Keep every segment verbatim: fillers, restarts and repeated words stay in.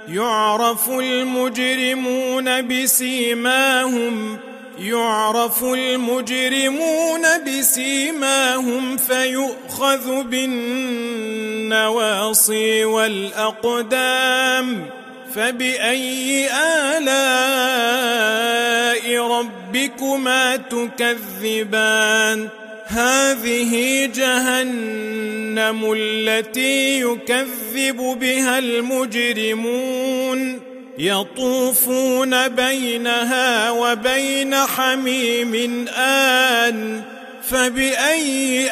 يعرف المجرمون بسيماهم يعرف المجرمون بسيماهم فيؤخذ بالنواصي والأقدام فبأي آلاء ربكما تكذبان هذه جهنم التي يكذب بها المجرمون يطوفون بينها وبين حميم آن فبأي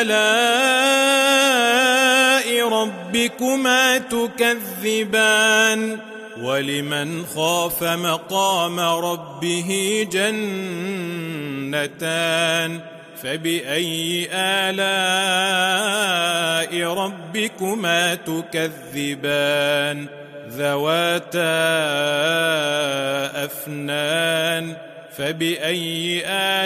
آلاء ربكما تكذبان ولمن خاف مقام ربه جنتان فبأي آلاء ربكما تكذبان ذواتا أفنان فبأي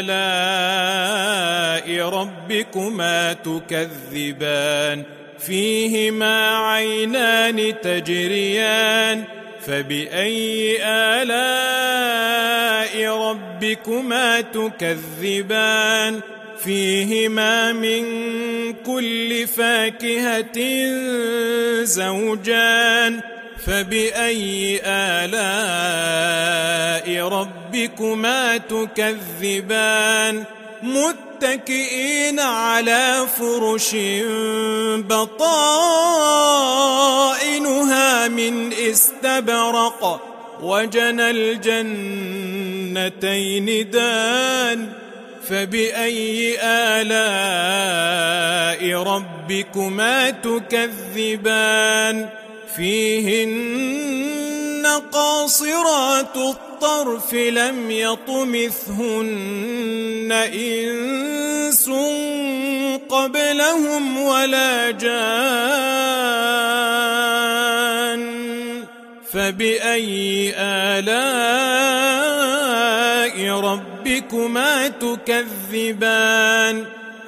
آلاء ربكما تكذبان فيهما عينان تجريان فبأي آلاء ربكما تكذبان فيهما من كل فاكهة زوجان فبأي آلاء ربكما تكذبان متكئين على فرش بطائنها من استبرق وجنى الجنتين دان فبأي آلاء ربكما تكذبان فيهن قاصرات الطرف لم يطمثهن إنس قبلهم ولا جان فبأي آلاء ربكما تكذبان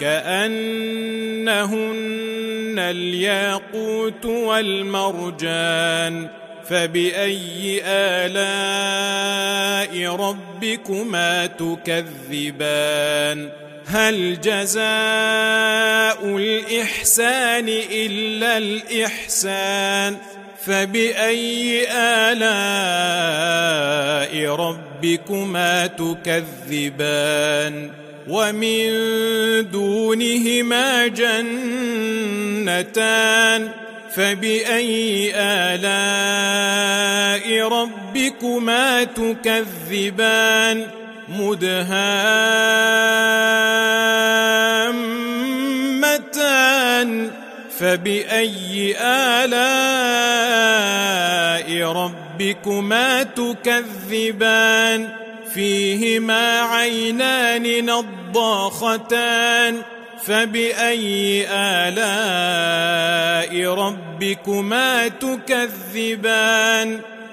كأنهن الياقوت والمرجان فبأي آلاء ربكما تكذبان هل جزاء الإحسان إلا الإحسان فبأي آلاء ربكما تكذبان ومن دونهما جنتان فبأي آلاء ربكما تكذبان مدهامتان فبأي آلاء ربكما تكذبان فيهما عينان نضاختان فبأي آلاء ربكما تكذبان